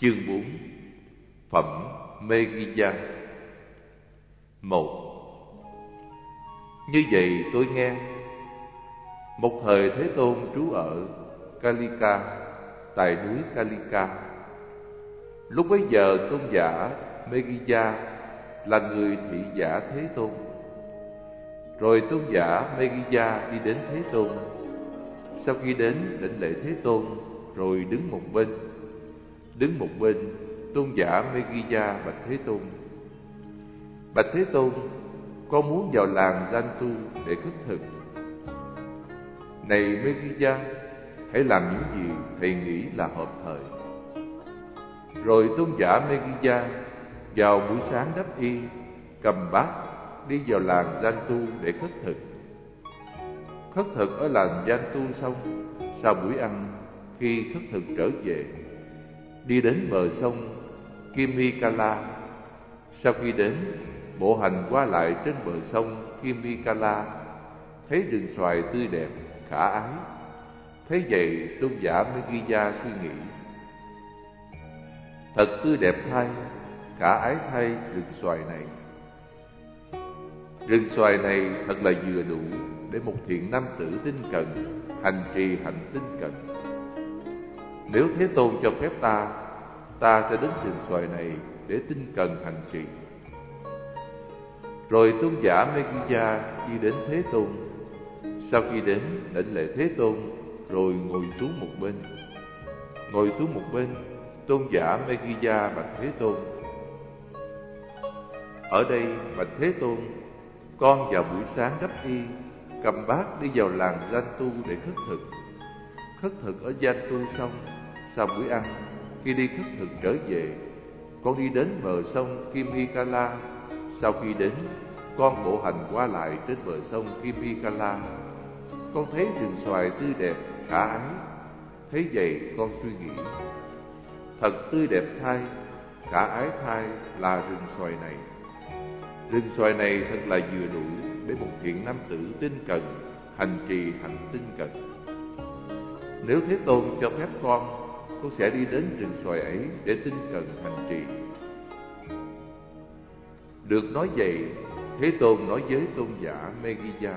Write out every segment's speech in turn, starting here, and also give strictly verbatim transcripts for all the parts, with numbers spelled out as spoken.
Chương bốn. Phẩm Megiddo. Một. Như vậy tôi nghe, một thời Thế Tôn trú ở Kalika, tại núi Kalika. Lúc bấy giờ tôn giả Megiddo là người thị giả Thế Tôn. Rồi tôn giả Megiddo đi đến Thế Tôn. Sau khi đến đảnh lễ Thế Tôn, rồi đứng một bên. Đứng một bên, tôn giả Megiddo bạch Thế Tôn: Bạch Thế Tôn, con muốn vào làng Danh Tu để khất thực. Này Megiddo, hãy làm những gì thầy nghĩ là hợp thời. Rồi tôn giả Megiddo vào buổi sáng đắp y, cầm bát đi vào làng Danh Tu để khất thực. Khất thực ở làng Danh Tu xong, sau buổi ăn, khi khất thực trở về, đi đến bờ sông Kimikala. Sau khi đến, bộ hành qua lại trên bờ sông Kimikala, thấy rừng xoài tươi đẹp, khả ái. Thế vậy tôn giả Megiddo suy nghĩ: Thật tươi đẹp thay, khả ái thay rừng xoài này. Rừng xoài này thật là vừa đủ để một thiện nam tử tinh cần hành trì hạnh tinh cần. Nếu Thế Tôn cho phép ta, ta sẽ đến rừng xoài này để tinh cần hành trì. Rồi tôn giả Megiddo đi đến Thế Tôn. Sau khi đến đảnh lễ Thế Tôn, rồi ngồi xuống một bên. Ngồi xuống một bên, tôn giả Megiddo bạch Thế Tôn: Ở đây bạch Thế Tôn, con vào buổi sáng đắp y, cầm bát đi vào làng Danh Tu để khất thực. Khất thực ở Danh Tu xong, sau buổi ăn, khi đi khất thực trở về, con đi đến bờ sông Kimikala. Sau khi đến, con bộ hành qua lại trên bờ sông Kimikala. Con thấy rừng xoài tươi đẹp, khả ái. Thế vậy con suy nghĩ: Thật tươi đẹp thay, khả ái thay là rừng xoài này. Rừng xoài này thật là vừa đủ để một thiện nam tử tinh cần hành trì hạnh tinh cần. Nếu Thế Tôn cho phép con, con sẽ đi đến rừng xoài ấy để tinh cần hành trì. Được nói vậy, Thế Tôn nói với tôn giả Megiddo: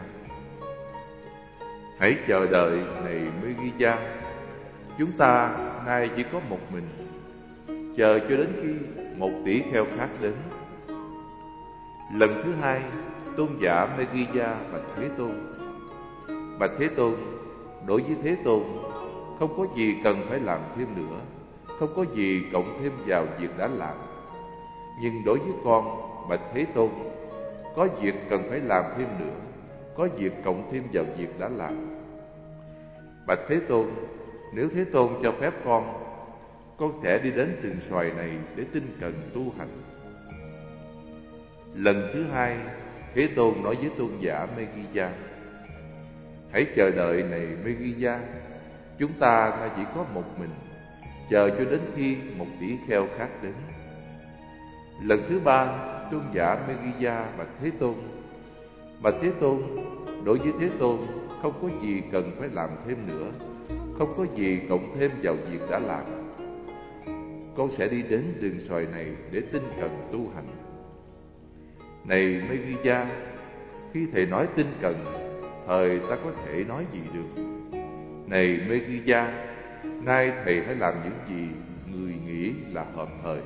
Hãy chờ đợi này Megiddo, chúng ta nay chỉ có một mình, chờ cho đến khi một tỷ kheo khác đến. Lần thứ hai, tôn giả Megiddo bạch Thế Tôn: Bạch Thế Tôn, đối với Thế Tôn, không có gì cần phải làm thêm nữa, không có gì cộng thêm vào việc đã làm. Nhưng đối với con, bạch Thế Tôn, có việc cần phải làm thêm nữa, có việc cộng thêm vào việc đã làm. Bạch Thế Tôn, nếu Thế Tôn cho phép con, con sẽ đi đến rừng xoài này để tinh cần tu hành. Lần thứ hai, Thế Tôn nói với tôn giả Megiddo: Hãy chờ đợi này Megiddo, chúng ta nay chỉ có một mình, chờ cho đến khi một tỷ kheo khác đến. Lần thứ ba, tôn giả Megiddo bạch Thế Tôn: Bạch Thế Tôn, đối với Thế Tôn, không có gì cần phải làm thêm nữa, không có gì cộng thêm vào việc đã làm. Con sẽ đi đến rừng xoài này để tinh cần tu hành. Này Megiddo, khi thầy nói tinh cần, thời ta có thể nói gì được? Này Megiddo, nay thầy hãy làm những gì người nghĩ là hợp thời.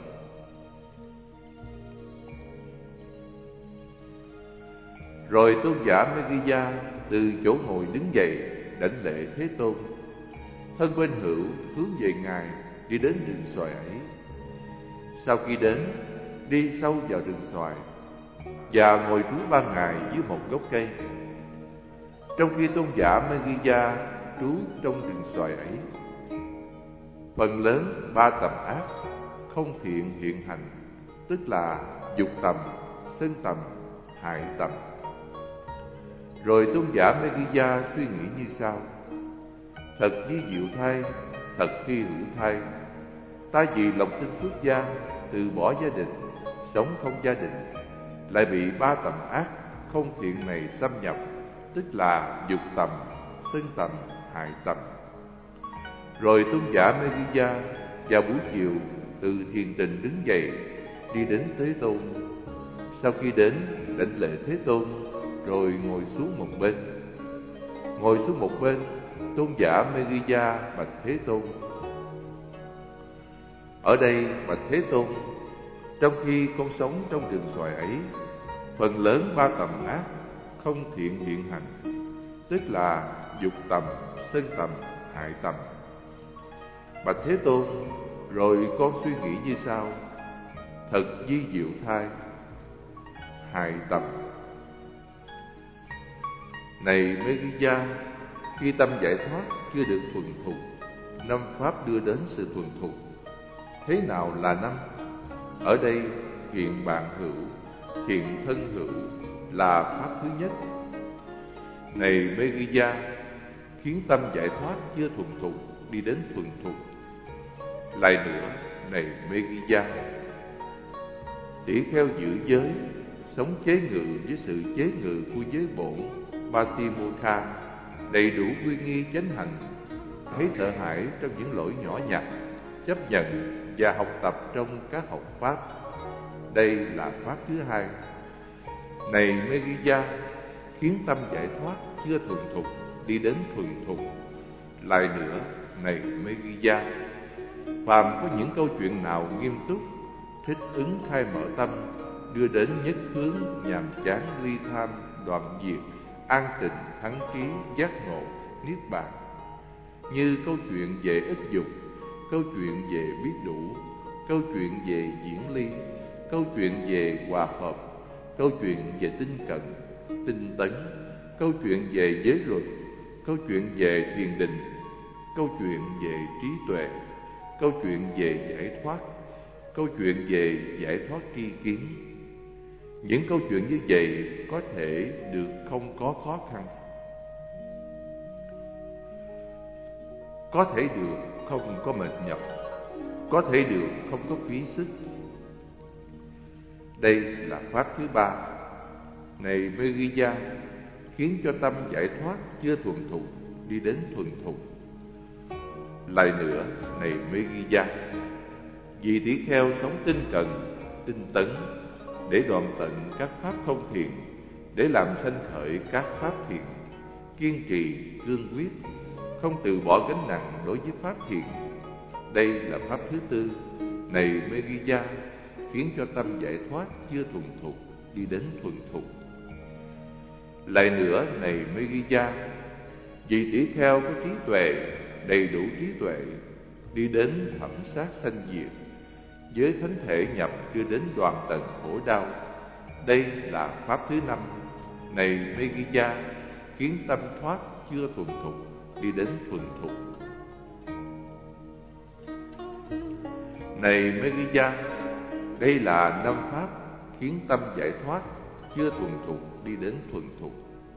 Rồi tôn giả Megiddo từ chỗ ngồi đứng dậy, đảnh lễ Thế Tôn. Thân bên hữu hướng về ngài, đi đến rừng xoài ấy. Sau khi đến, đi sâu vào rừng xoài và ngồi trú ba ngày dưới một gốc cây. Trong khi tôn giả Megiddo trú trong rừng xoài ấy, phần lớn ba tầm ác không thiện hiện hành, tức là dục tầm, sân tầm, hại tầm. Rồi tôn giả Megiddo suy nghĩ như sau: Thật vi diệu thay, thật hy hữu thay, ta vì lòng tin phước gia, từ bỏ gia đình, sống không gia đình, lại bị ba tầm ác không thiện này xâm nhập, tức là dục tầm, sân tầm, hại tầm. Rồi tôn giả Megiddo vào buổi chiều từ thiền tình đứng dậy, đi đến Thế Tôn. Sau khi đến, đảnh lễ Thế Tôn, rồi ngồi xuống một bên. Ngồi xuống một bên, tôn giả Megiddo bạch Thế Tôn: Ở đây bạch Thế Tôn, trong khi con sống trong rừng xoài ấy, phần lớn ba tầm ác không thiện hiện hành, tức là dục tầm, sân tầm, hại tầm. Bạch Thế Tôn, rồi con suy nghĩ như sau: thật vi diệu thay, hại tầm. Này Megiddo, khi tâm giải thoát chưa được thuần thục, năm pháp đưa đến sự thuần thục. Thế nào là năm? Ở đây thiện bạn hữu, thiện thân hữu là pháp thứ nhất. Này Megiddo, khiến tâm giải thoát chưa thuần thục đi đến thuần thục. Lại nữa, này Megiddo, tỷ kheo giữ giới, sống chế ngự với sự chế ngự của giới bổn Patimokkha, đầy đủ quy nghi chánh hành, thấy sợ hãi trong những lỗi nhỏ nhặt, chấp nhận và học tập trong các học pháp. Đây là pháp thứ hai. Này Megiddo, khiến tâm giải thoát chưa thuần thục đi đến thuần thục. Lại nữa, này Megiddo, phàm có những câu chuyện nào nghiêm túc, thích ứng khai mở tâm, đưa đến nhất hướng, nhàm chán, ly tham, đoạn diệt, an tịnh, thắng trí, giác ngộ, niết bàn, như câu chuyện về ít dục, câu chuyện về biết đủ, câu chuyện về diễn ly, câu chuyện về hòa hợp, câu chuyện về tinh cận, tinh tấn, câu chuyện về giới luật, câu chuyện về thiền định, câu chuyện về trí tuệ, câu chuyện về giải thoát, câu chuyện về giải thoát tri kiến. Những câu chuyện như vậy có thể được không có khó khăn, có thể được không có mệt nhọc, có thể được không có phí sức. Đây là pháp thứ ba. Này Megiddo, khiến cho tâm giải thoát chưa thuần thục đi đến thuần thục. Lại nữa, này Megiddo, vì tỷ kheo sống tinh cần, tinh tấn, để đoạn tận các pháp không thiện, để làm sanh khởi các pháp thiện, kiên trì, cương quyết, không từ bỏ gánh nặng đối với pháp thiện. Đây là pháp thứ tư. Này Megiddo, khiến cho tâm giải thoát chưa thuần thục đi đến thuần thục. Lại nữa, này Megiddo, vì tỷ kheo có trí tuệ, đầy đủ trí tuệ, đi đến thẩm sát sanh diệt, với thánh thể nhập đưa đến đoạn tận khổ đau. Đây là pháp thứ năm. Này Megiddo, khiến tâm thoát chưa thuần thục đi đến thuần thục. Này Megiddo, đây là năm pháp khiến tâm giải thoát chưa thuần thục đi đến thuần thục.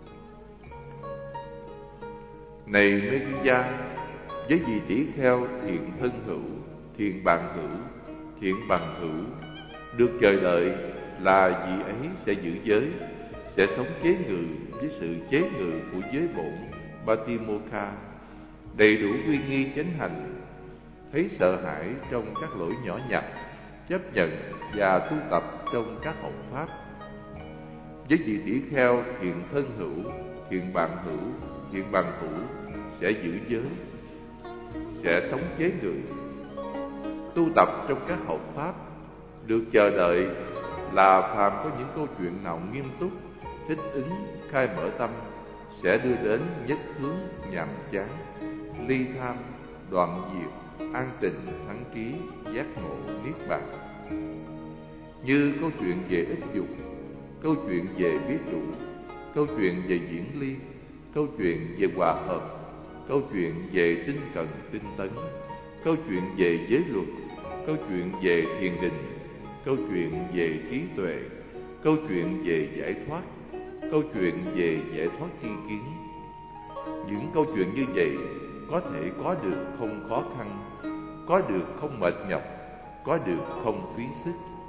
Này Megiddo, với vị tỷ kheo thiện thân hữu, thiện bạn hữu, thiện bằng hữu, được chờ đợi là vị ấy sẽ giữ giới, sẽ sống chế ngự với sự chế ngự của giới bổn Patimokkha, đầy đủ uy nghi chánh hành, thấy sợ hãi trong các lỗi nhỏ nhặt, chấp nhận và tu tập trong các học pháp. Với vị tỷ kheo thiện thân hữu, thiện bạn hữu, thiện bằng hữu, sẽ giữ giới, sẽ sống chế ngự, tu tập trong các học pháp. Được chờ đợi là phàm có những câu chuyện nào nghiêm túc, thích ứng, khai mở tâm, sẽ đưa đến nhất hướng, nhàm chán, ly tham, đoạn diệt, an tịnh, thắng trí, giác ngộ, niết bàn. Như câu chuyện về ít dục, câu chuyện về biết đủ, câu chuyện về diễn ly, câu chuyện về hòa hợp, câu chuyện về tinh cần, tinh tấn, câu chuyện về giới luật, câu chuyện về thiền định, câu chuyện về trí tuệ, câu chuyện về giải thoát, câu chuyện về giải thoát tri kiến. Những câu chuyện như vậy có thể có được không khó khăn, có được không mệt nhọc, có được không phí sức.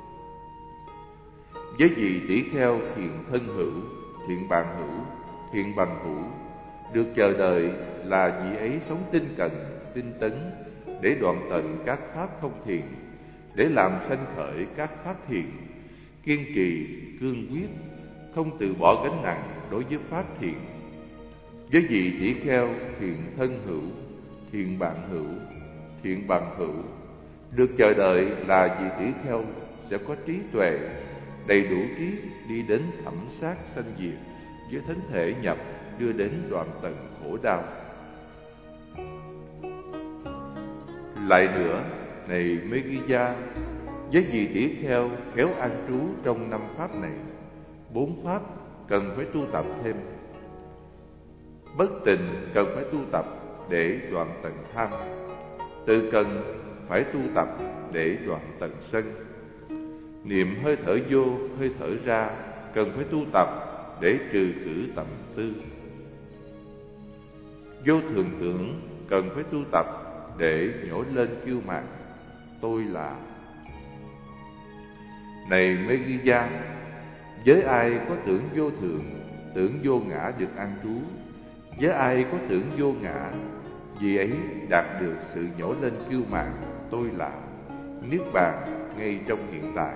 Với vị tỷ kheo thiện thân hữu, thiện bạn hữu, thiện bằng hữu, được chờ đợi là vị ấy sống tinh cần, tinh tấn, để đoạn tận các pháp không thiện, để làm sanh khởi các pháp thiện, kiên trì, cương quyết, không từ bỏ gánh nặng đối với pháp thiện. Với vị tỷ kheo thiện thân hữu, thiện bạn hữu, thiện bằng hữu, được chờ đợi là vị tỷ kheo sẽ có trí tuệ, đầy đủ trí đi đến thẩm sát sanh diệt với thánh thể nhập, đưa đến đoạn tận khổ đau. Lại nữa, này Megiddo, với vị tỷ kheo khéo an trú trong năm pháp này, bốn pháp cần phải tu tập thêm. Bất tịnh cần phải tu tập để đoạn tận tham. Tự cần phải tu tập để đoạn tận sân. Niệm hơi thở vô, hơi thở ra cần phải tu tập để trừ cử tầm tư. Vô thường tưởng cần phải tu tập để nhổ lên kiêu mạn, tôi là. Này Megiddo, với ai có tưởng vô thường, tưởng vô ngã được an trú, với ai có tưởng vô ngã, vì ấy đạt được sự nhổ lên kiêu mạn, tôi là, niết bàn ngay trong hiện tại.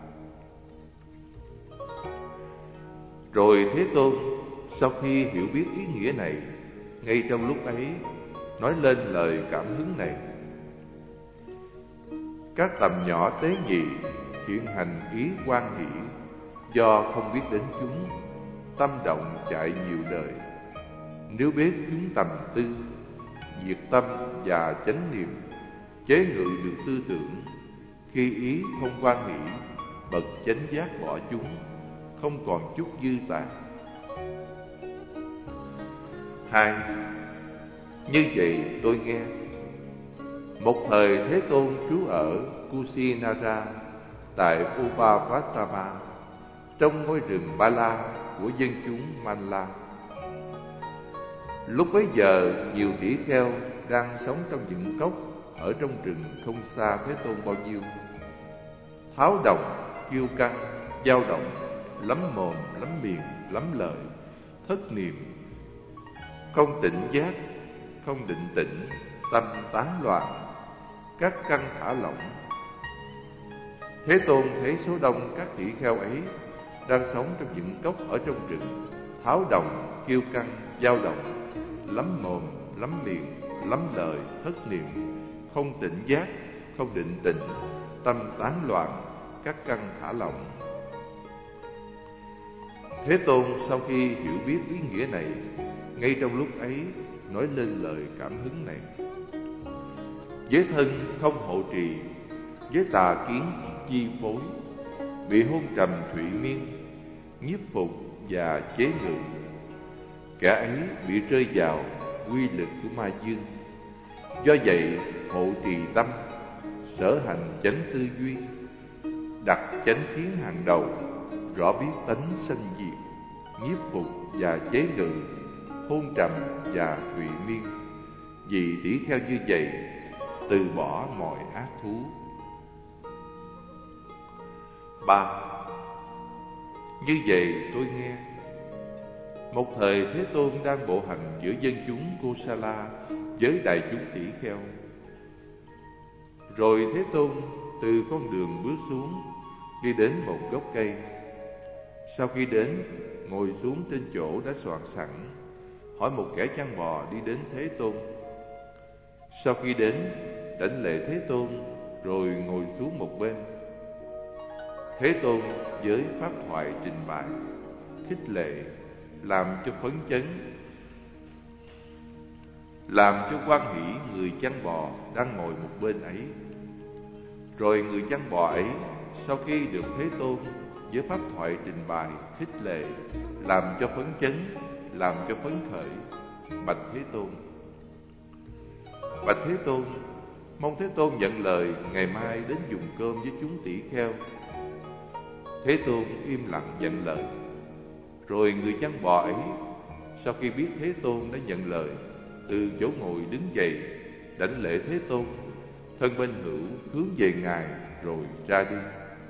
Rồi Thế Tôn sau khi hiểu biết ý nghĩa này, ngay trong lúc ấy nói lên lời cảm hứng này: các tầm nhỏ tế nhị hiện hành ý quan hỷ, do không biết đến chúng, tâm động chạy nhiều đời. Nếu biết chúng tầm tư, diệt tâm và chánh niệm, chế ngự được tư tưởng, khi ý không quan hỷ, bậc chánh giác bỏ chúng, không còn chút dư tàn. Hai, như vậy tôi nghe. Một thời Thế Tôn trú ở Kusinara tại Upavatama, trong ngôi rừng Ba La của dân chúng Manla. Lúc bấy giờ, nhiều tỷ kheo đang sống trong những cốc ở trong rừng không xa Thế Tôn bao nhiêu. Tháo động, kiêu căng, dao động, lắm mồm, lắm miệng, lắm lời, thất niệm, không tỉnh giác, không định tĩnh, tâm tán loạn, các căn thả lỏng. Thế Tôn thấy số đông các tỷ kheo ấy đang sống trong những cốc ở trong rừng, tháo động, kiêu căng, dao động, lắm mồm, lắm miệng, lắm lời, thất niệm, không tỉnh giác, không định tĩnh, tâm tán loạn, các căn thả lỏng. Thế Tôn sau khi hiểu biết ý nghĩa này, ngay trong lúc ấy nói lên lời cảm hứng này: với thân không hộ trì, với tà kiến chi phối, bị hôn trầm thụy miên, nhiếp phục và chế ngự, kẻ ấy bị rơi vào quy lực của ma dương. Do vậy hộ trì tâm, sở hành chánh tư duy, đặt chánh kiến hàng đầu, rõ biết tánh sanh diệt, nhiếp phục và chế ngự, hôn trầm và thụy miên. Vì tỷ kheo như vậy từ bỏ mọi ác thú. Ba, như vậy tôi nghe. Một thời Thế Tôn đang bộ hành giữa dân chúng Kosala với đại chúng tỷ kheo. Rồi Thế Tôn từ con đường bước xuống, đi đến một gốc cây. Sau khi đến, ngồi xuống trên chỗ đã soạn sẵn, hỏi một kẻ chăn bò đi đến Thế Tôn. Sau khi đến, đảnh lễ Thế Tôn, rồi ngồi xuống một bên. Thế Tôn với pháp thoại trình bày, khích lệ, làm cho phấn chấn, làm cho hoan hỷ người chăn bò đang ngồi một bên ấy. Rồi người chăn bò ấy sau khi được Thế Tôn với pháp thoại trình bày, khích lệ, làm cho phấn chấn, làm cho phấn khởi, bạch Thế Tôn: bạch Thế Tôn, mong Thế Tôn nhận lời ngày mai đến dùng cơm với chúng tỷ kheo. Thế Tôn im lặng nhận lời. Rồi người chăn bò ấy sau khi biết Thế Tôn đã nhận lời, từ chỗ ngồi đứng dậy, đảnh lễ Thế Tôn, thân bên hữu hướng về Ngài rồi ra đi.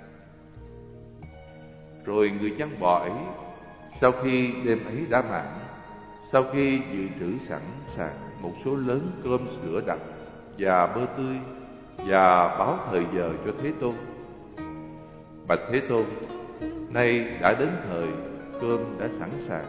Rồi người chăn bò ấy sau khi đêm ấy đã mãn, sau khi dự trữ sẵn sàng một số lớn cơm sữa đặc và bơ tươi, và báo thời giờ cho Thế Tôn. Bạch Thế Tôn, nay đã đến thời, cơm đã sẵn sàng.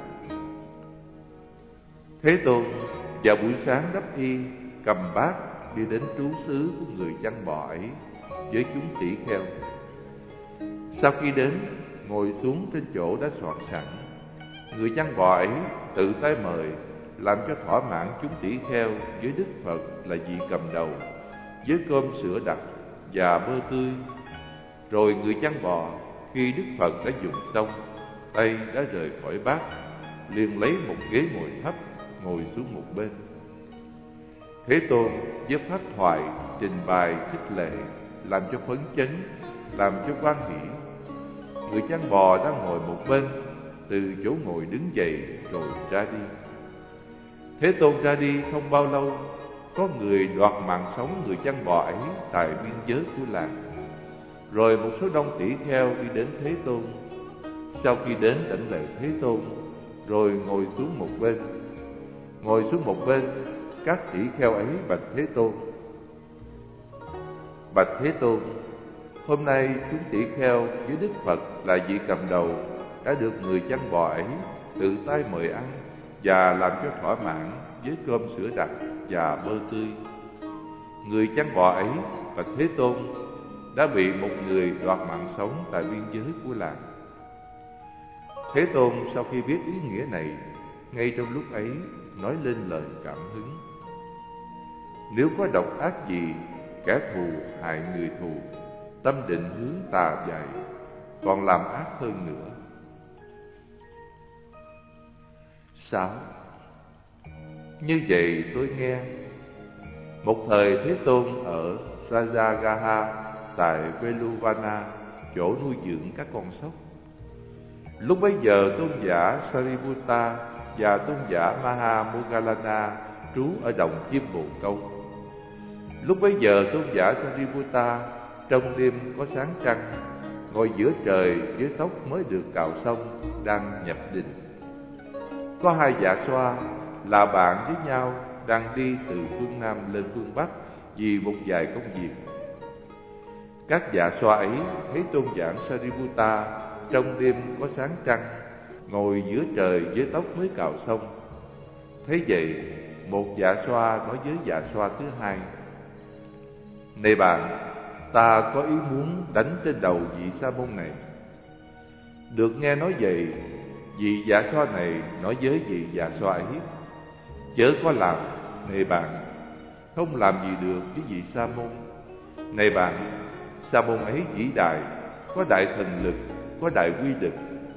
Thế Tôn vào buổi sáng đắp y, cầm bát đi đến trú xứ của người chăn bò ấy với chúng tỷ kheo. Sau khi đến, ngồi xuống trên chỗ đã soạn sẵn. Người chăn bò ấy tự tay mời, làm cho thỏa mãn chúng tỷ kheo với Đức Phật là vị cầm đầu, với cơm sữa đặc và bơ tươi. Rồi người chăn bò, khi Đức Phật đã dùng xong, tay đã rời khỏi bát, liền lấy một ghế ngồi thấp, ngồi xuống một bên. Thế Tôn với pháp thoại trình bày khích lệ, làm cho phấn chấn, làm cho hoan hỷ. Người chăn bò đang ngồi một bên, từ chỗ ngồi đứng dậy rồi ra đi. Thế Tôn ra đi không bao lâu, có người đoạt mạng sống người chăn bò ấy tại biên giới của làng. Rồi một số đông tỷ kheo đi đến Thế Tôn. Sau khi đến đảnh lễ Thế Tôn, rồi ngồi xuống một bên. Ngồi xuống một bên, các tỷ kheo ấy bạch Thế Tôn: Bạch Thế Tôn, hôm nay chúng tỷ kheo với Đức Phật là vị cầm đầu đã được người chăn bò ấy tự tay mời ăn và làm cho thỏa mãn với cơm sữa đặc và bơ tươi. Người chăn bò ấy bạch Thế Tôn đã bị một người đoạt mạng sống tại biên giới của làng. Thế Tôn sau khi biết ý nghĩa này, ngay trong lúc ấy nói lên lời cảm hứng: Nếu có độc ác gì, kẻ thù hại người thù, tâm định hướng tà dại, còn làm ác hơn nữa. Sáu. Như vậy tôi nghe, một thời Thế Tôn ở Rajagaha tại Veluvana, chỗ nuôi dưỡng các con sóc. Lúc bấy giờ tôn giả Sariputta và tôn giả Mahamoggallana trú ở đồng chim bồ câu. Lúc bấy giờ tôn giả Sariputta trong đêm có sáng trăng, ngồi giữa trời với tóc mới được cạo xong, đang nhập định. Có hai dạ xoa là bạn với nhau đang đi từ phương Nam lên phương Bắc vì một vài công việc. Các dạ xoa ấy thấy tôn giả Sariputta trong đêm có sáng trăng, ngồi giữa trời với tóc mới cạo xong. Thế vậy, một dạ xoa nói với dạ xoa thứ hai: Này bạn, ta có ý muốn đánh trên đầu vị sa môn này. Được nghe nói vậy, vị dạ xoa này nói với vị dạ xoa ấy: Chớ có làm, này bạn, không làm gì được với vị sa môn. Này bạn, sa môn ấy vĩ đại, có đại thần lực, có đại quy lực.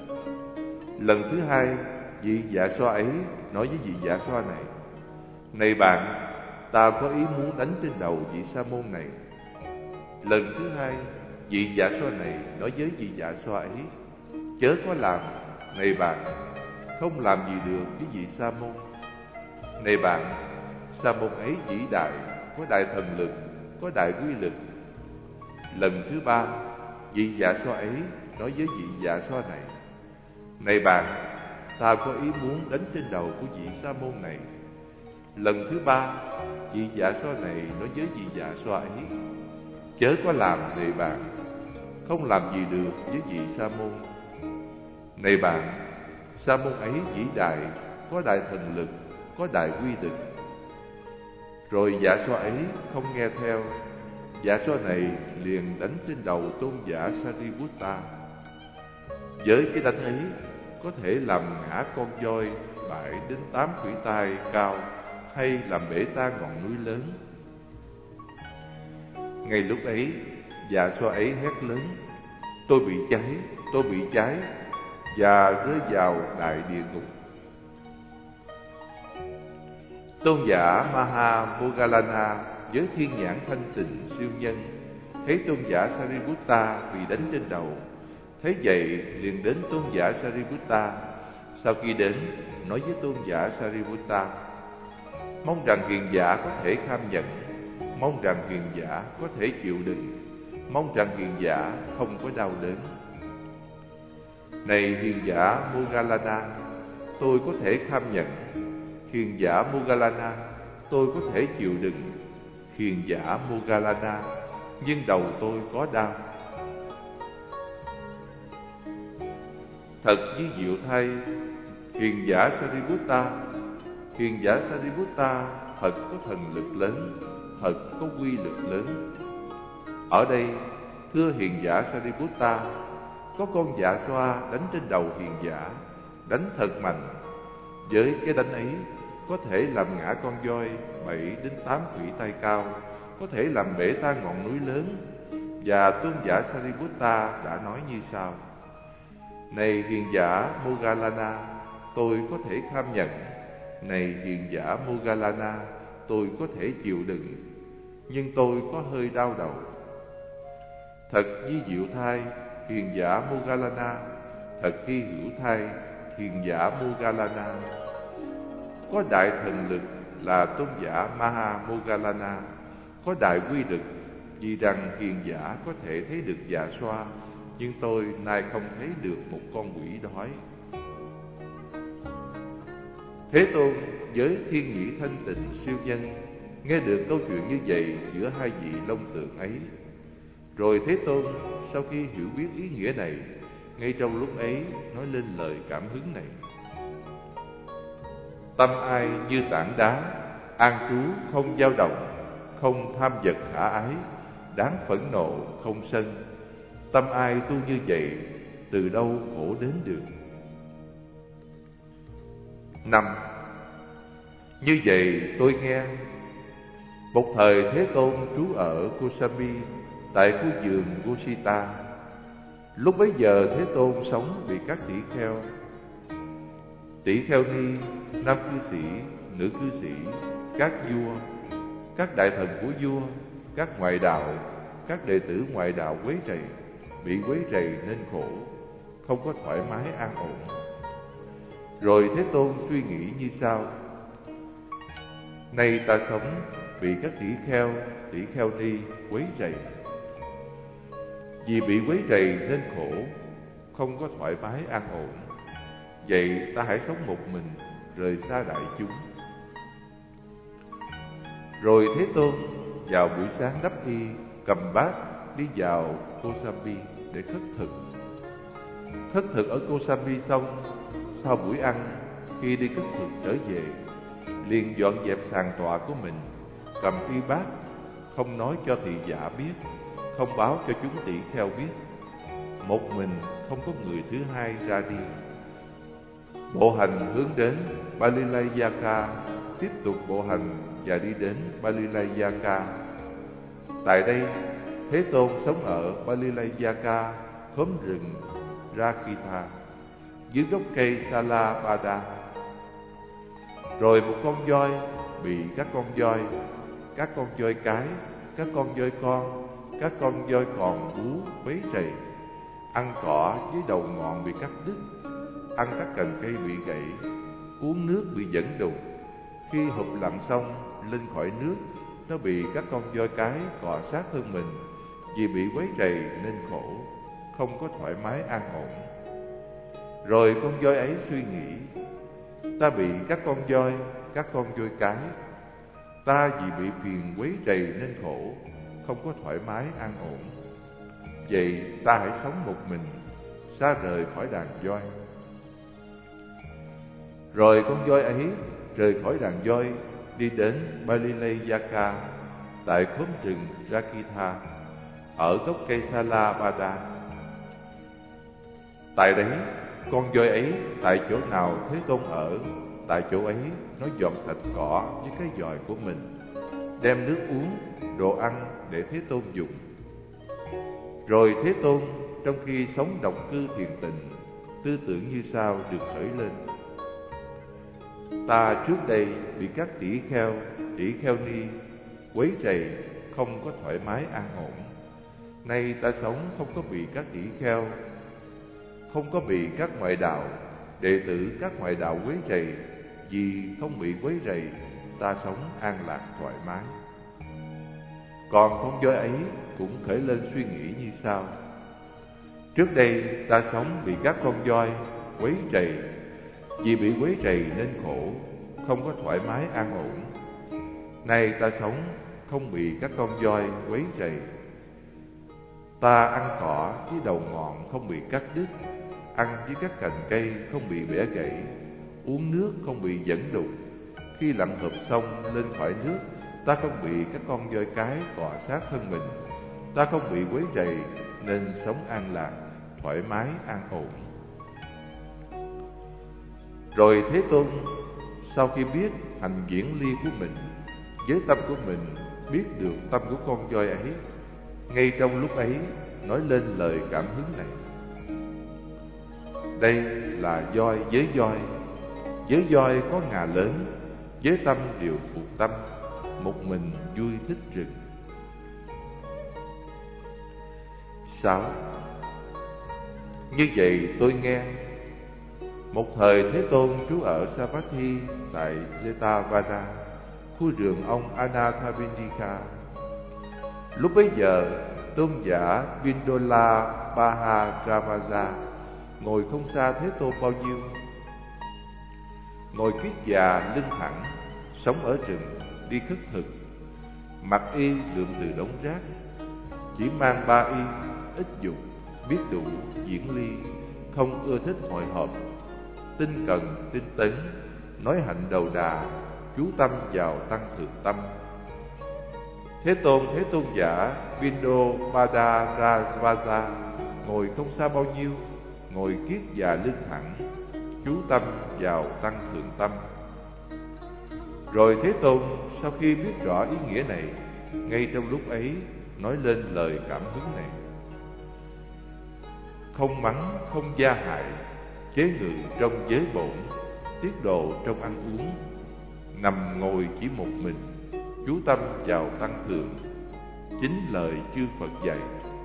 Lần thứ hai, vị dạ xoa ấy nói với vị dạ xoa này: Này bạn, ta có ý muốn đánh trên đầu vị sa môn này. Lần thứ hai, vị dạ xoa này nói với vị dạ xoa ấy: Chớ có làm, này bạn, không làm gì được với vị sa môn. Này bạn, sa môn ấy vĩ đại, có đại thần lực, có đại quy lực. Lần thứ ba, vị dạ xoa ấy nói với vị dạ xoa này: Này bạn, ta có ý muốn đánh trên đầu của vị sa môn này. Lần thứ ba, vị dạ xoa này nói với vị dạ xoa ấy: Chớ có làm, này bạn, không làm gì được với vị sa môn. Này bạn, sa môn ấy vĩ đại, có đại thần lực, có đại quy lực. Rồi dạ xoa ấy không nghe theo, dạ xoa này liền đánh trên đầu tôn giả Sariputta. Với cái đánh ấy có thể làm ngã con voi bảy đến tám khuỷu tay cao, hay làm bể tan ngọn núi lớn. Ngay lúc ấy, dạ xoa ấy hét lớn: Tôi bị cháy, tôi bị cháy, và rơi vào đại địa ngục. Tôn giả Mahamoggallana với thiên nhãn thanh tịnh siêu nhân thấy tôn giả Sariputta bị đánh trên đầu. Thế vậy liền đến tôn giả Sariputta. Sau khi đến, nói với tôn giả Sariputta: Mong rằng hiền giả có thể kham nhận, mong rằng hiền giả có thể chịu đựng, mong rằng hiền giả không có đau đớn. Này hiền giả Moggallana, tôi có thể kham nhận. Hiền giả Moggallana, tôi có thể chịu đựng. hiền giả Moggallana, nhưng đầu tôi có đau. Thật ví diệu thay, hiền giả Sariputta, hiền giả Sariputta thật có thần lực lớn, thật có quy lực lớn. Ở đây, thưa hiền giả Sariputta, có con dạ xoa đánh trên đầu hiền giả, đánh thật mạnh. Với cái đánh ấy, có thể làm ngã con voi bảy đến tám khủy tay cao, có thể làm bể tan ngọn núi lớn. Và tôn giả Sariputta đã nói như sau: này hiền giả Moggallana, tôi có thể kham nhận. Này hiền giả Moggallana, tôi có thể chịu đựng, nhưng tôi có hơi đau đầu. Thật ví diệu thay, hiền giả Moggallana, thật hy hữu thay, hiền giả Moggallana. Có đại thần lực là tôn giả Maha Moggallana, có đại quy lực, vì rằng hiền giả có thể thấy được dạ xoa, nhưng tôi nay không thấy được một con quỷ đói. Thế Tôn với thiên nhĩ thanh tịnh siêu nhân nghe được câu chuyện như vậy giữa hai vị long tượng ấy. Rồi Thế Tôn sau khi hiểu biết ý nghĩa này, ngay trong lúc ấy nói lên lời cảm hứng này: tâm ai như tảng đá, an trú không dao động, không tham vật khả ái, đáng phẫn nộ không sân. Tâm ai tu như vậy, từ đâu khổ đến được. Năm. Như vậy tôi nghe, một thời Thế Tôn trú ở Kosami, tại khu vườn Gosita. Lúc bấy giờ Thế Tôn sống vì các tỷ kheo, tỷ kheo ni, nam cư sĩ, nữ cư sĩ, các vua, các đại thần của vua, các ngoại đạo, các đệ tử ngoại đạo quấy rầy, bị quấy rầy nên khổ, không có thoải mái an ổn. Rồi Thế Tôn suy nghĩ như sau: nay ta sống bị các tỷ kheo, tỷ kheo ni quấy rầy. Vì bị quấy rầy nên khổ, không có thoải mái an ổn. Vậy ta hãy sống một mình, rời xa đại chúng. Rồi Thế Tôn vào buổi sáng đắp y, cầm bát đi vào Kosami để khất thực. Khất thực ở Kosami xong, sau buổi ăn, khi đi khất thực trở về, liền dọn dẹp sàn tọa của mình, cầm y bát, không nói cho thị giả biết, không báo cho chúng tỷ kheo biết. Một mình, không có người thứ hai ra đi. Bộ hành hướng đến Balilayaka, tiếp tục bộ hành và đi đến Balilayaka. Tại đây, Thế Tôn sống ở Balilayaka, khóm rừng Rakita, dưới gốc cây Salapada. Rồi một con voi bị các con voi, các con voi cái, các con voi con, các con voi còn bú quấy rầy, ăn cỏ với đầu ngọn bị cắt đứt, ăn các cành cây bị gãy, uống nước bị dẫn đục. Khi hụp lặn xong lên khỏi nước, nó bị các con voi cái cọ sát thân mình, vì bị quấy rầy nên khổ, không có thoải mái an ổn. Rồi con voi ấy suy nghĩ: ta bị các con voi, các con voi cái, ta vì bị phiền quấy rầy nên khổ, không có thoải mái an ổn. Vậy ta hãy sống một mình, xa rời khỏi đàn voi. Rồi con voi ấy rời khỏi đàn voi, đi đến Balilayaka, tại khóm rừng Rakita, ở gốc cây Salapada. Tại đấy, con voi ấy tại chỗ nào Thế Tôn ở, tại chỗ ấy nó dọn sạch cỏ với cái giòi của mình, đem nước uống, đồ ăn để Thế Tôn dùng. Rồi Thế Tôn trong khi sống độc cư thiền tịnh, tư tưởng như sau được khởi lên: ta trước đây bị các tỷ kheo, tỷ kheo ni quấy rầy, không có thoải mái an ổn. Nay ta sống không có bị các tỷ kheo, không có bị các ngoại đạo, đệ tử các ngoại đạo quấy rầy. Vì không bị quấy rầy, ta sống an lạc thoải mái. Còn con voi ấy cũng khởi lên suy nghĩ như sau: trước đây ta sống bị các con voi quấy rầy, vì bị quấy rầy nên khổ, không có thoải mái an ổn. Nay ta sống không bị các con voi quấy rầy. Ta ăn cỏ với đầu ngọn không bị cắt đứt, ăn với các cành cây không bị bẻ gãy, uống nước không bị dẫn đục. Khi lặn hợp sông lên khỏi nước, ta không bị các con voi cái cọ sát thân mình. Ta không bị quấy rầy nên sống an lạc, thoải mái an ổn. Rồi Thế Tôn sau khi biết hành viễn ly của mình, với tâm của mình biết được tâm của con voi ấy, ngay trong lúc ấy nói lên lời cảm hứng này: đây là voi với voi, với voi có ngà lớn, với tâm đều phục tâm, một mình vui thích rừng. Sáu. Như vậy tôi nghe, một thời Thế Tôn trú ở Savatthi tại Jetavada, khu vườn ông Anathapindika. Lúc bấy giờ, tôn giả Vindola Bhadravajja ngồi không xa Thế Tôn bao nhiêu. Ngồi kiết già lưng thẳng, sống ở rừng, đi khất thực, mặc y lượm từ đống rác, chỉ mang ba y, ít dục, biết đủ, diễn ly, không ưa thích hội họp, tinh cần, tinh tấn, nói hạnh đầu đà, chú tâm vào tăng thượng tâm. Thế Tôn Thế Tôn giả Vindobhadravajja ngồi không xa bao nhiêu, ngồi kiết già lưng thẳng, chú tâm vào tăng thượng tâm. Rồi Thế Tôn sau khi biết rõ ý nghĩa này, ngay trong lúc ấy nói lên lời cảm hứng này: không mắng, không gia hại, chế ngự trong giới bổn, tiết độ trong ăn uống, nằm ngồi chỉ một mình, chú tâm vào tăng thượng, chính lời chư Phật dạy.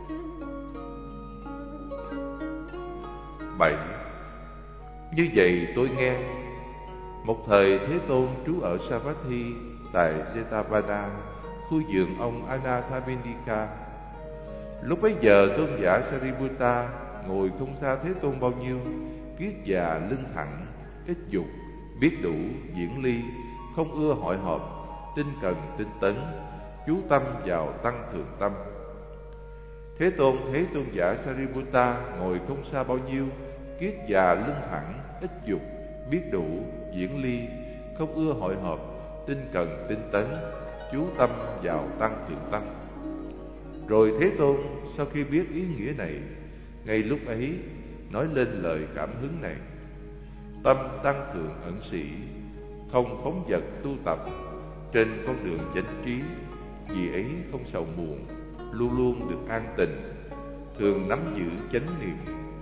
Bảy. Như vậy tôi nghe, một thời Thế Tôn trú ở Savatthi tại Jetavada, khu vườn ông Anathapindika. Lúc bấy giờ tôn giả Sariputta ngồi không xa Thế Tôn bao nhiêu, kiết già lưng thẳng, ít dục, biết đủ, diễn ly, không ưa hội họp, tinh cần, tinh tấn, chú tâm vào tăng thượng tâm. Thế Tôn thấy tôn giả Sariputta ngồi không xa bao nhiêu, kiết già lưng thẳng, ít dục, biết đủ, diễn ly, không ưa hội họp, tinh cần, tinh tấn, chú tâm vào tăng thượng tâm. Rồi Thế Tôn sau khi biết ý nghĩa này, ngay lúc ấy nói lên lời cảm hứng này: tâm tăng thượng ẩn sĩ, không phóng dật tu tập, trên con đường chánh trí, vì ấy không sầu muộn, luôn luôn được an tịnh, thường nắm giữ chánh niệm.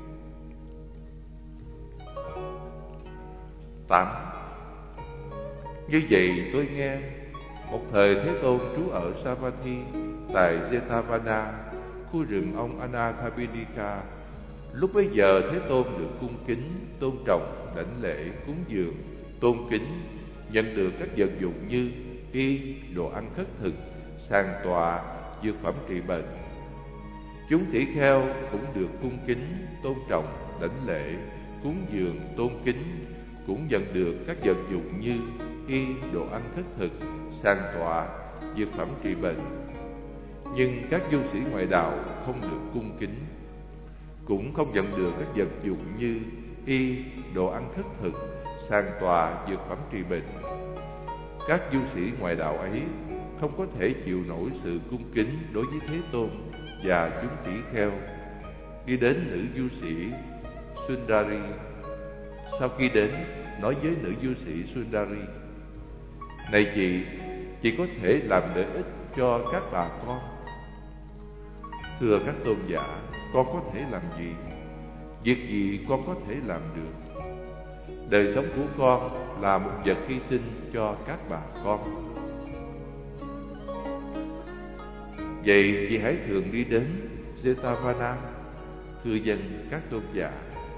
Tám. Như vậy tôi nghe, một thời Thế Tôn trú ở Savatthi tại Jetavada, khu rừng ông Anathapindika. Lúc bấy giờ Thế Tôn được cung kính, tôn trọng, đảnh lễ, cúng dường, tôn kính, nhận được các vật dụng như y, đồ ăn khất thực, sàn tọa, dược phẩm trị bệnh. Chúng tỷ kheo cũng được cung kính, tôn trọng, đảnh lễ, cúng dường, tôn kính, cũng nhận được các vật dụng như y, đồ ăn khất thực, sàn tọa, dược phẩm trị bệnh. Nhưng các du sĩ ngoại đạo không được cung kính, cũng không nhận được các vật dụng như y, đồ ăn khất thực, sàn tọa, dược phẩm trị bệnh. Các du sĩ ngoại đạo ấy không có thể chịu nổi sự cung kính đối với Thế Tôn và chúng tỷ kheo. Đi đến nữ du sĩ Sundari. Sau khi đến, nói với nữ du sĩ Sundari: này chị, chị có thể làm lợi ích cho các bà con. Thưa các tôn giả, con có thể làm gì? Việc gì con có thể làm được? Đời sống của con là một vật hy sinh cho các bà con. Vậy chị hãy thường đi đến Jetavada. Thưa dân các tôn giả.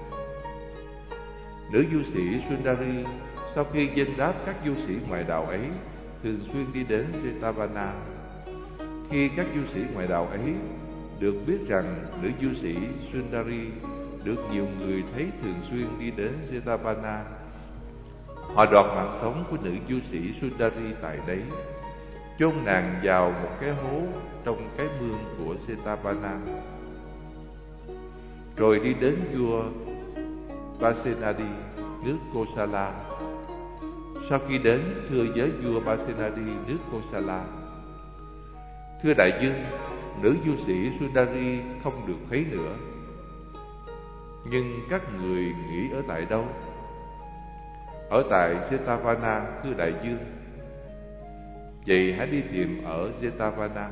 Nữ du sĩ Sundari sau khi vâng đáp các du sĩ ngoại đạo ấy, thường xuyên đi đến Jetavada. Khi các du sĩ ngoại đạo ấy được biết rằng nữ du sĩ Sundari được nhiều người thấy thường xuyên đi đến Jetavada, họ đoạt mạng sống của nữ du sĩ Sundari tại đấy. chôn nàng vào một cái hố trong cái mương của Setavana, rồi đi đến vua Pasenadi nước Kosala. Sau khi đến, thưa với vua Pasenadi nước Kosala: thưa đại vương, nữ vua sĩ Sundari không được thấy nữa, nhưng các người nghĩ ở tại đâu? Ở tại Setavana, thưa đại vương. Vậy hãy đi tìm ở Setavana.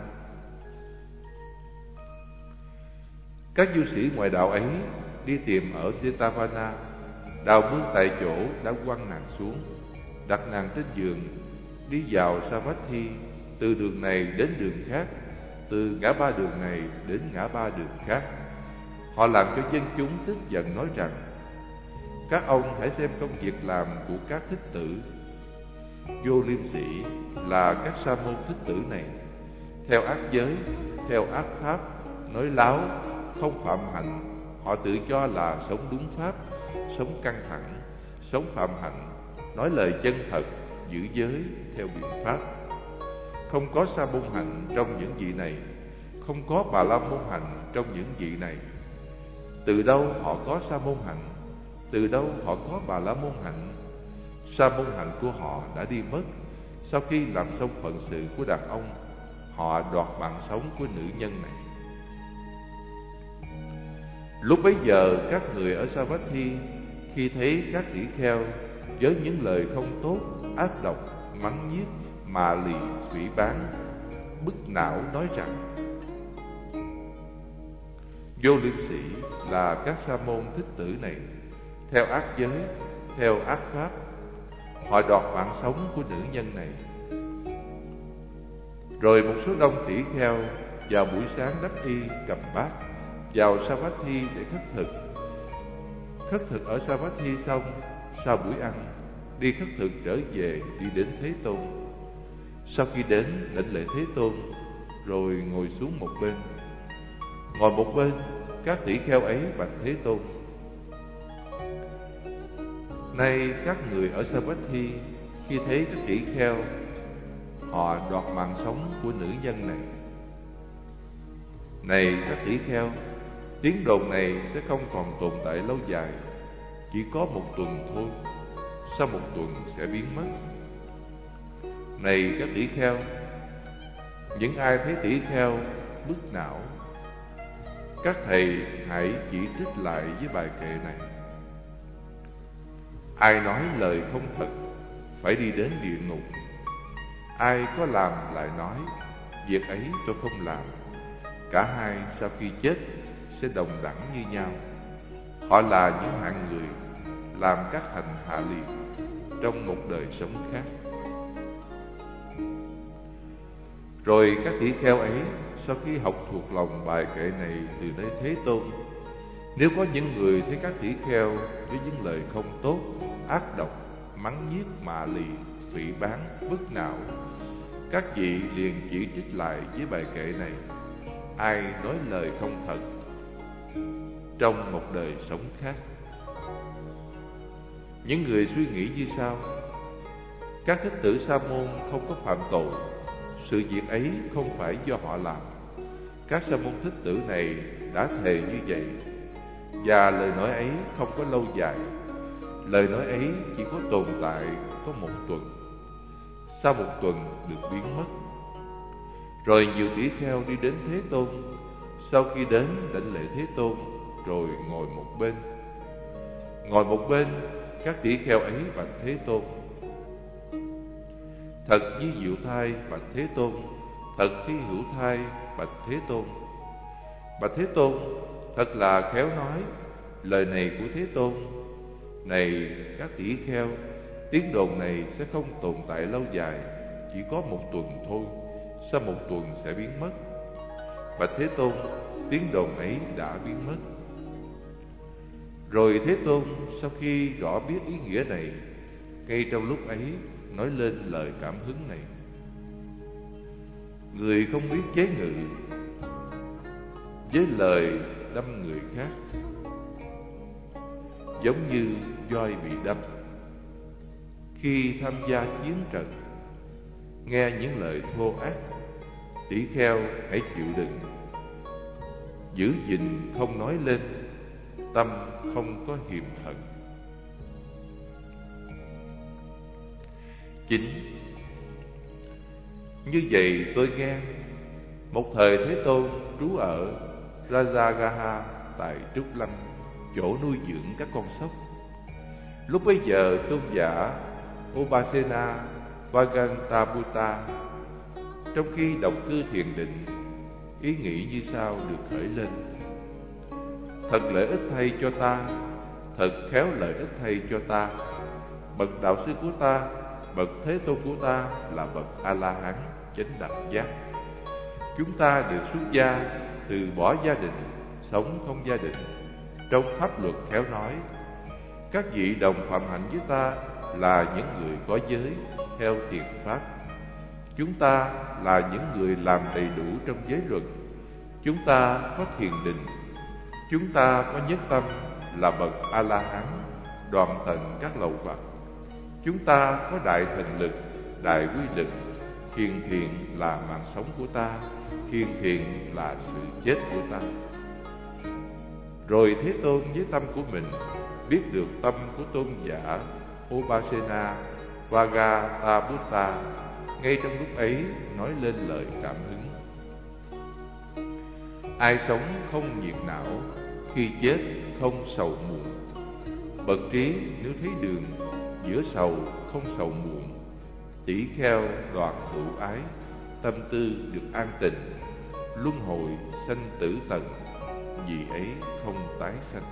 Các du sĩ ngoại đạo ấy đi tìm ở Setavana, đào mương tại chỗ đã quăng nàng xuống, đặt nàng trên giường, đi vào Savatthi, từ đường này đến đường khác, từ ngã ba đường này đến ngã ba đường khác. Họ làm cho dân chúng tức giận, nói rằng: các ông hãy xem công việc làm của các thích tử vô liêm sĩ là các sa môn thích tử này, theo ác giới, theo ác pháp, nói láo, không phạm hạnh. Họ tự cho là sống đúng pháp, sống căng thẳng, sống phạm hạnh, nói lời chân thật, giữ giới theo biện pháp. Không có sa môn hạnh trong những vị này, không có bà la môn hạnh trong những vị này. Từ đâu họ có sa môn hạnh? Từ đâu họ có bà la môn hạnh? Sa môn hạnh của họ đã đi mất. Sau khi làm xong phận sự của đàn ông, họ đoạt mạng sống của nữ nhân này. Lúc bấy giờ, các người ở Savatthi khi thấy các tỷ kheo với những lời không tốt, ác độc, mắng nhiếc, mạ lì, phỉ báng, bức não, nói rằng: vô liêm sĩ là các sa môn thích tử này, theo ác giới, theo ác pháp, họ đoạt mạng sống của nữ nhân này. Rồi một số đông tỷ kheo vào buổi sáng đắp y cầm bát vào Savatthi để khất thực. Khất thực ở Savatthi xong, sau buổi ăn, đi khất thực trở về, đi đến Thế Tôn. Sau khi đến, đảnh lễ Thế Tôn, rồi ngồi xuống một bên. Ngồi một bên, các tỷ kheo ấy bạch Thế Tôn: nay các người ở Savatthi khi thấy các tỷ kheo họ đoạt mạng sống của nữ nhân này. Này các tỷ kheo, tiếng đồn này sẽ không còn tồn tại lâu dài, chỉ có một tuần thôi, sau một tuần sẽ biến mất. Này các tỷ kheo, những ai thấy tỷ kheo bức não, các thầy hãy chỉ trích lại với bài kệ này: ai nói lời không thật phải đi đến địa ngục. Ai có làm lại nói việc ấy tôi không làm, cả hai sau khi chết sẽ đồng đẳng như nhau. Họ là những hạng người làm các hành hạ liệt trong một đời sống khác. Rồi các tỷ kheo ấy sau khi học thuộc lòng bài kệ này từ nơi Thế Tôn, nếu có những người thấy các tỷ kheo với những lời không tốt, ác độc, mắng nhiếc, mạ lì, phỉ báng, bức não, các vị liền chỉ trích lại với bài kệ này: ai nói lời không thật trong một đời sống khác. Những người suy nghĩ như sau: các thích tử sa môn không có phạm tội, sự việc ấy không phải do họ làm. Các sa môn thích tử này đã thề như vậy, và lời nói ấy không có lâu dài. Lời nói ấy chỉ có tồn tại có một tuần, sau một tuần được biến mất. Rồi nhiều tỷ kheo đi đến Thế Tôn. Sau khi đến, đảnh lễ Thế Tôn, rồi ngồi một bên. Ngồi một bên, các tỷ kheo ấy bạch Thế Tôn: thật như diệu thai bạch Thế Tôn, thật thi hữu thai bạch Thế Tôn. Bạch Thế Tôn, thật là khéo nói lời này của Thế Tôn. Này các tỷ kheo, tiếng đồn này sẽ không tồn tại lâu dài, chỉ có một tuần thôi, sau một tuần sẽ biến mất. Bạch Thế Tôn, tiếng đồn ấy đã biến mất. Rồi Thế Tôn sau khi rõ biết ý nghĩa này, ngay trong lúc ấy nói lên lời cảm hứng này: người không biết chế ngự với lời đâm người khác, giống như voi bị đâm. Khi tham gia chiến trận, nghe những lời thô ác. Tỷ kheo hãy chịu đựng, giữ gìn không nói lên, tâm không có hiềm hận. Chín. Như vậy tôi nghe, một thời Thế Tôn trú ở Rajagaha tại Trúc Lâm, chỗ nuôi dưỡng các con sóc. Lúc bấy giờ tôn giả Obasena Vagantabutta trong khi động cư thiền định, ý nghĩ như sau được khởi lên: thật lợi ích thay cho ta, thật khéo lợi ích thay cho ta. Bậc đạo sư của ta, bậc Thế Tôn của ta là bậc A La Hán chánh đẳng giác. Chúng ta được xuất gia, từ bỏ gia đình, sống không gia đình. Trong pháp luật khéo nói, các vị đồng phạm hạnh với ta là những người có giới theo thiền pháp. Chúng ta là những người làm đầy đủ trong giới luật. Chúng ta có thiền định. Chúng ta có nhất tâm là bậc A La Hán, đoạn tận các lậu hoặc. Chúng ta có đại thần lực, đại quy lực. Thiền thiện là mạng sống của ta, thiền thiện là sự chết của ta. Rồi Thế Tôn với tâm của mình biết được tâm của tôn giả Obasena Vagantabutta, ngay trong lúc ấy nói lên lời cảm hứng: ai sống không nhiệt não, khi chết không sầu muộn. Bậc trí nếu thấy đường, giữa sầu không sầu muộn. Tỷ kheo đoạn hữu ái, tâm tư được an tịnh. Luân hồi sanh tử tận, vì ấy không tái sanh.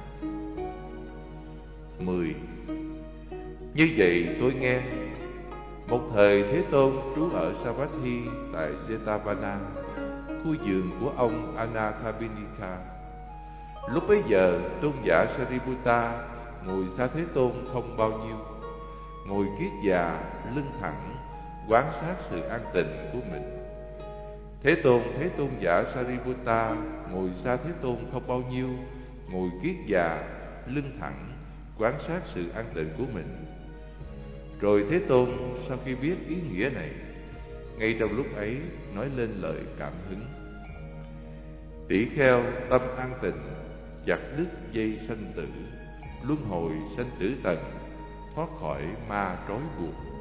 Mười. Như vậy tôi nghe, một thời Thế Tôn trú ở Savatthi tại Jetavana, khu vườn của ông Anathapindika. Lúc bấy giờ tôn giả Sariputta ngồi xa Thế Tôn không bao nhiêu, ngồi kiết già, lưng thẳng, quan sát sự an tịnh của mình. Thế Tôn thấy tôn giả Sariputta ngồi xa Thế Tôn không bao nhiêu, ngồi kiết già, lưng thẳng, quan sát sự an tịnh của mình. Rồi Thế Tôn sau khi biết ý nghĩa này, ngay trong lúc ấy nói lên lời cảm hứng: tỷ kheo tâm an tịnh, chặt đứt dây sanh tử, luân hồi sanh tử tận, thoát khỏi ma trói buộc.